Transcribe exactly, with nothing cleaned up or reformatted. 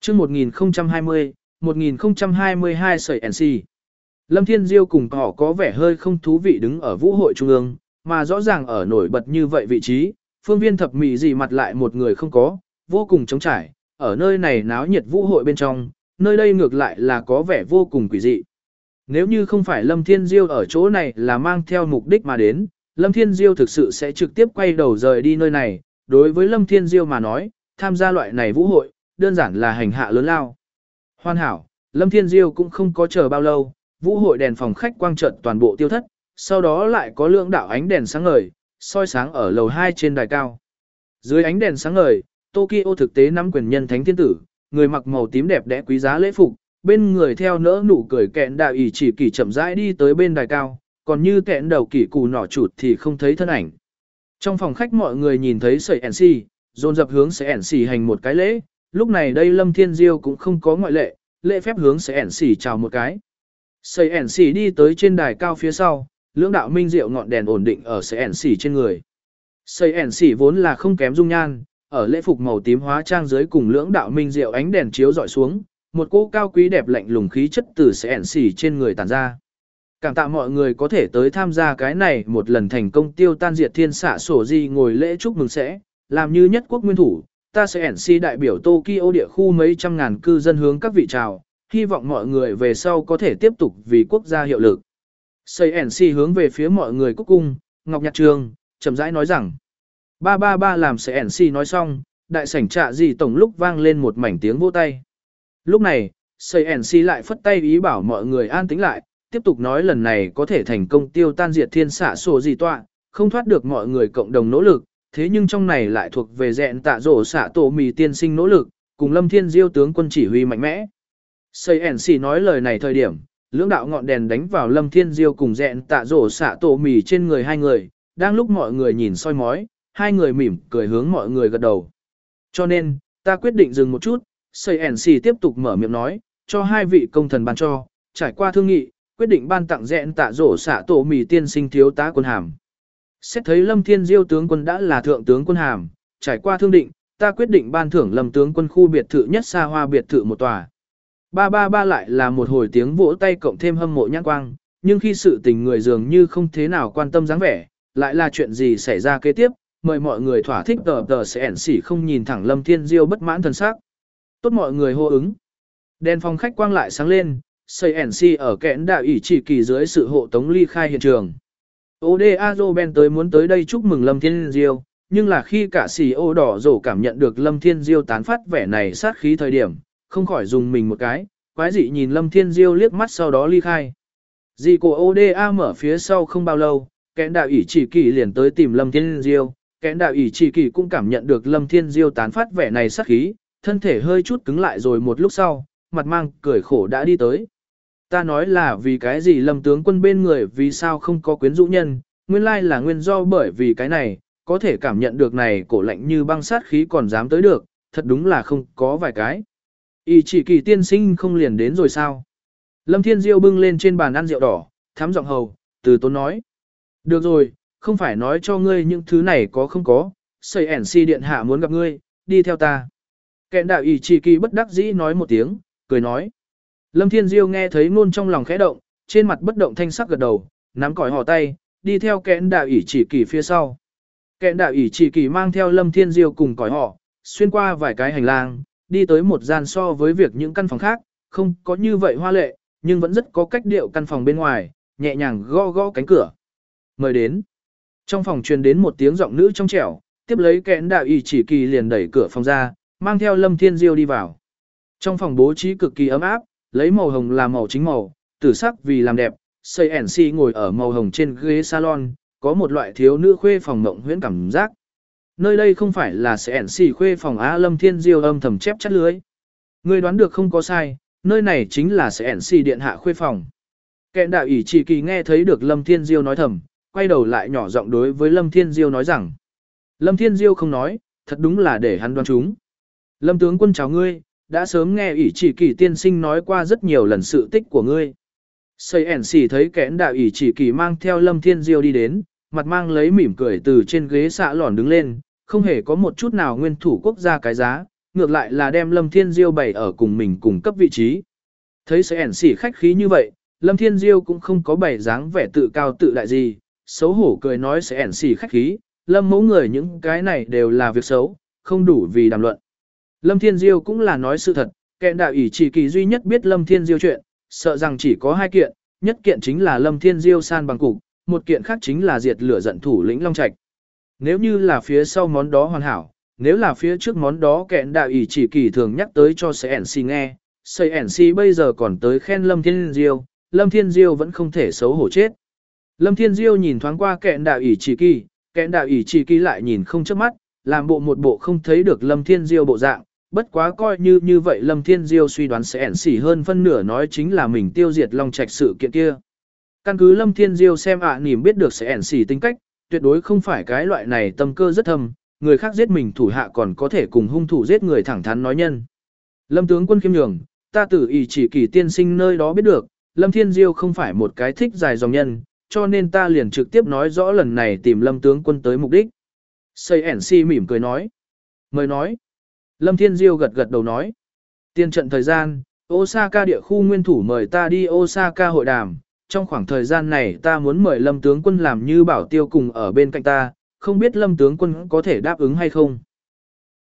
chương một nghìn không trăm hai mươi, một nghìn không trăm hai mươi hai sợi en xê. Lâm Thiên Diêu cùng họ có vẻ hơi không thú vị đứng ở vũ hội trung ương, mà rõ ràng ở nổi bật như vậy vị trí, phương viên thập mỹ gì mặt lại một người không có, vô cùng trống trải, ở nơi này náo nhiệt vũ hội bên trong, nơi đây ngược lại là có vẻ vô cùng quỷ dị. Nếu như không phải Lâm Thiên Diêu ở chỗ này là mang theo mục đích mà đến, Lâm Thiên Diêu thực sự sẽ trực tiếp quay đầu rời đi nơi này, đối với Lâm Thiên Diêu mà nói, tham gia loại này vũ hội, đơn giản là hành hạ lớn lao. Hoàn hảo, Lâm Thiên Diêu cũng không có chờ bao lâu, vũ hội đèn phòng khách quang trận toàn bộ tiêu thất, sau đó lại có lượng đạo ánh đèn sáng ngời, soi sáng ở lầu hai trên đài cao. Dưới ánh đèn sáng ngời, Tokyo thực tế nắm quyền nhân thánh thiên tử, người mặc màu tím đẹp đẽ quý giá lễ phục, bên người theo nỡ nụ cười kẹn đạo ỷ chỉ kỳ chậm rãi đi tới bên đài cao, còn như kẹn đầu kỳ cù nỏ chuột thì không thấy thân ảnh. Trong phòng khách mọi người nhìn thấy sợi en xê, dồn dập hướng sợi en xê hành một cái lễ, lúc này đây Lâm Thiên Diêu cũng không có ngoại lệ, lễ phép hướng sợi en xê chào một cái. Sợi en xê đi tới trên đài cao phía sau, lưỡng đạo minh diệu ngọn đèn ổn định ở sợi en xê trên người. Sợi en xê vốn là không kém dung nhan, ở lễ phục màu tím hóa trang dưới cùng lưỡng đạo minh diệu ánh đèn chiếu dọi xuống, một cô cao quý đẹp lạnh lùng khí chất từ sợi en xê trên người tản ra. Cảm tạ mọi người có thể tới tham gia cái này một lần thành công tiêu tan diệt thiên xạ sổ di ngồi lễ chúc mừng sẽ, làm như nhất quốc nguyên thủ, ta sẽ en xê đại biểu Tokyo địa khu mấy trăm ngàn cư dân hướng các vị chào, hy vọng mọi người về sau có thể tiếp tục vì quốc gia hiệu lực. Sợi en xê hướng về phía mọi người cúc cung, Ngọc Nhạc Trường, chậm rãi nói rằng, ba ba ba làm sợi en xê nói xong, đại sảnh trạ gì tổng lúc vang lên một mảnh tiếng vỗ tay. Lúc này, sợi en xê lại phất tay ý bảo mọi người an tĩnh lại, tiếp tục nói lần này có thể thành công tiêu tan diệt thiên xạ sổ gì tọa, không thoát được mọi người cộng đồng nỗ lực, thế nhưng trong này lại thuộc về dẹn tạ rổ xạ tổ mì tiên sinh nỗ lực, cùng Lâm Thiên Diêu tướng quân chỉ huy mạnh mẽ. Sây en xê nói lời này thời điểm, lưỡng đạo ngọn đèn đánh vào Lâm Thiên Diêu cùng dẹn tạ rổ xạ tổ mì trên người hai người, đang lúc mọi người nhìn soi mói, hai người mỉm cười hướng mọi người gật đầu. Cho nên, ta quyết định dừng một chút, Sây en xê tiếp tục mở miệng nói, cho hai vị công thần ban cho, trải qua thương nghị, quyết định ban tặng dẹn tạ rổ xạ tổ mì tiên sinh thiếu tá quân hàm. Xét thấy Lâm Thiên Diêu tướng quân đã là thượng tướng quân hàm, trải qua thương định, ta quyết định ban thưởng Lâm tướng quân khu biệt thự nhất xa hoa biệt thự một tòa. Ba ba ba lại là một hồi tiếng vỗ tay cộng thêm hâm mộ nhãn quang, nhưng khi sự tình người dường như không thế nào quan tâm dáng vẻ, lại là chuyện gì xảy ra kế tiếp, mời mọi người thỏa thích tờ tờ sẽ ẻn xỉ không nhìn thẳng Lâm Thiên Diêu bất mãn thần sắc. Tốt mọi người hô ứng. Đèn phòng khách quang lại sáng lên, xây en xê ở kẽn đạo ỷ chỉ kỳ dưới sự hộ tống ly khai hiện trường. Odazo Ben tới muốn tới đây chúc mừng Lâm Thiên Diêu, nhưng là khi cả xì ô đỏ rổ cảm nhận được Lâm Thiên Diêu tán phát vẻ này sát khí thời điểm, không khỏi dùng mình một cái, quái dị nhìn Lâm Thiên Diêu liếc mắt sau đó ly khai. Dì của Oda mở phía sau không bao lâu, kẽn đạo ỷ chỉ kỳ liền tới tìm Lâm Thiên Diêu, kẽn đạo ỷ chỉ kỳ cũng cảm nhận được Lâm Thiên Diêu tán phát vẻ này sát khí, thân thể hơi chút cứng lại rồi một lúc sau, mặt mang cười khổ đã đi tới. Ta nói là vì cái gì Lâm tướng quân bên người vì sao không có quyến rũ nhân, nguyên lai là nguyên do bởi vì cái này, có thể cảm nhận được này cổ lạnh như băng sát khí còn dám tới được, thật đúng là không có vài cái. Ý chỉ kỳ tiên sinh không liền đến rồi sao? Lâm Thiên Diêu bưng lên trên bàn ăn rượu đỏ, thắm giọng hầu, từ tốn nói. Được rồi, không phải nói cho ngươi những thứ này có không có, xây ẻn si điện hạ muốn gặp ngươi, đi theo ta. Kẹn đạo ý chỉ kỳ bất đắc dĩ nói một tiếng, cười nói. Lâm Thiên Diêu nghe thấy ngôn trong lòng khẽ động, trên mặt bất động thanh sắc gật đầu, nắm còi hò tay, đi theo kẽn đạo ỷ chỉ kỳ phía sau. Kẽn đạo ỷ chỉ kỳ mang theo Lâm Thiên Diêu cùng còi hò, xuyên qua vài cái hành lang, đi tới một gian so với việc những căn phòng khác, không có như vậy hoa lệ, nhưng vẫn rất có cách điệu căn phòng bên ngoài, nhẹ nhàng gõ gõ cánh cửa. Mời đến. Trong phòng truyền đến một tiếng giọng nữ trong trẻo, tiếp lấy kẽn đạo ỷ chỉ kỳ liền đẩy cửa phòng ra, mang theo Lâm Thiên Diêu đi vào. Trong phòng bố trí cực kỳ ấm áp, lấy màu hồng làm màu chính màu, tử sắc vì làm đẹp, xây ẻn si ngồi ở màu hồng trên ghế salon, có một loại thiếu nữ khuê phòng mộng huyễn cảm giác. Nơi đây không phải là xây ẻn si khuê phòng Á. Lâm Thiên Diêu âm thầm chép chắt lưới. Người đoán được không có sai, nơi này chính là xây ẻn si điện hạ khuê phòng. Kẹn đạo ỷ chỉ kỳ nghe thấy được Lâm Thiên Diêu nói thầm, quay đầu lại nhỏ giọng đối với Lâm Thiên Diêu nói rằng. Lâm Thiên Diêu không nói, thật đúng là để hắn đoán chúng. Lâm tướng quân chào ngươi, đã sớm nghe ỷ chỉ kỳ tiên sinh nói qua rất nhiều lần sự tích của ngươi. Xây ẻn xỉ thấy kẽn đạo ỷ chỉ kỳ mang theo Lâm Thiên Diêu đi đến, mặt mang lấy mỉm cười từ trên ghế xạ lòn đứng lên, không hề có một chút nào nguyên thủ quốc gia cái giá, ngược lại là đem Lâm Thiên Diêu bày ở cùng mình cùng cấp vị trí. Thấy sẽ ẻn xỉ khách khí như vậy, Lâm Thiên Diêu cũng không có bày dáng vẻ tự cao tự đại gì, xấu hổ cười nói sẽ ẻn xỉ khách khí, Lâm mẫu người những cái này đều là việc xấu, không đủ vì đàm luận. Lâm Thiên Diêu cũng là nói sự thật, kẹn đạo ỷ chỉ kỳ duy nhất biết Lâm Thiên Diêu chuyện, sợ rằng chỉ có hai kiện, nhất kiện chính là Lâm Thiên Diêu san bằng cục, một kiện khác chính là diệt lửa giận thủ lĩnh Long Trạch. Nếu như là phía sau món đó hoàn hảo, nếu là phía trước món đó kẹn đạo ỷ chỉ kỳ thường nhắc tới cho sẽ ẻn xỉ nghe, sẽ ẻn xỉ bây giờ còn tới khen Lâm Thiên Diêu, Lâm Thiên Diêu vẫn không thể xấu hổ chết. Lâm Thiên Diêu nhìn thoáng qua kẹn đạo ỷ chỉ kỳ, kẹn đạo ỷ chỉ kỳ lại nhìn không chớp mắt, làm bộ một bộ không thấy được Lâm Thiên Diêu bộ dạng, bất quá coi như như vậy Lâm Thiên Diêu suy đoán sẽ ẻn xỉ hơn phân nửa nói chính là mình tiêu diệt Long Trạch sự kiện kia. Căn cứ Lâm Thiên Diêu xem ạ à, nỉm biết được sẽ ẻn xỉ tính cách, tuyệt đối không phải cái loại này tâm cơ rất thâm, người khác giết mình thủ hạ còn có thể cùng hung thủ giết người thẳng thắn nói nhân. Lâm tướng quân khiêm nhường, ta từ ỷ chỉ kỳ tiên sinh nơi đó biết được, Lâm Thiên Diêu không phải một cái thích dài dòng nhân, cho nên ta liền trực tiếp nói rõ lần này tìm Lâm tướng quân tới mục đích. Xây ẻn xỉ mỉm cười nói. Mời nói. Lâm Thiên Diêu gật gật đầu nói. Tiên trận thời gian, Osaka địa khu nguyên thủ mời ta đi Osaka hội đàm. Trong khoảng thời gian này ta muốn mời Lâm tướng quân làm như bảo tiêu cùng ở bên cạnh ta, không biết Lâm tướng quân có thể đáp ứng hay không.